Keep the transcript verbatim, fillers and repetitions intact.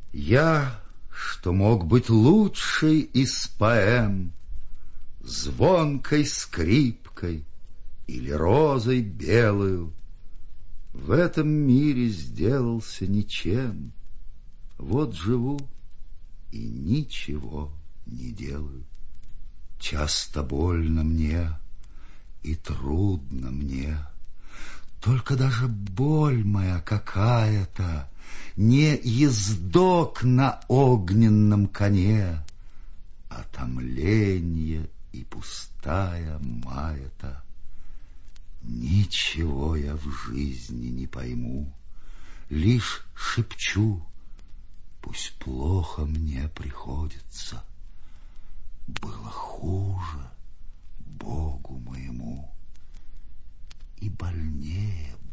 Я, что мог быть лучшей из поэм, звонкой скрипкой или розой белую, в этом мире сделался ничем. Вот живу и ничего не делаю. Часто больно мне и трудно мне, только даже боль моя какая-то не ездок на огненном коне, а томление и пустая маята. Ничего я в жизни не пойму, лишь шепчу: пусть плохо мне приходится, было хуже Богу моему, и больнее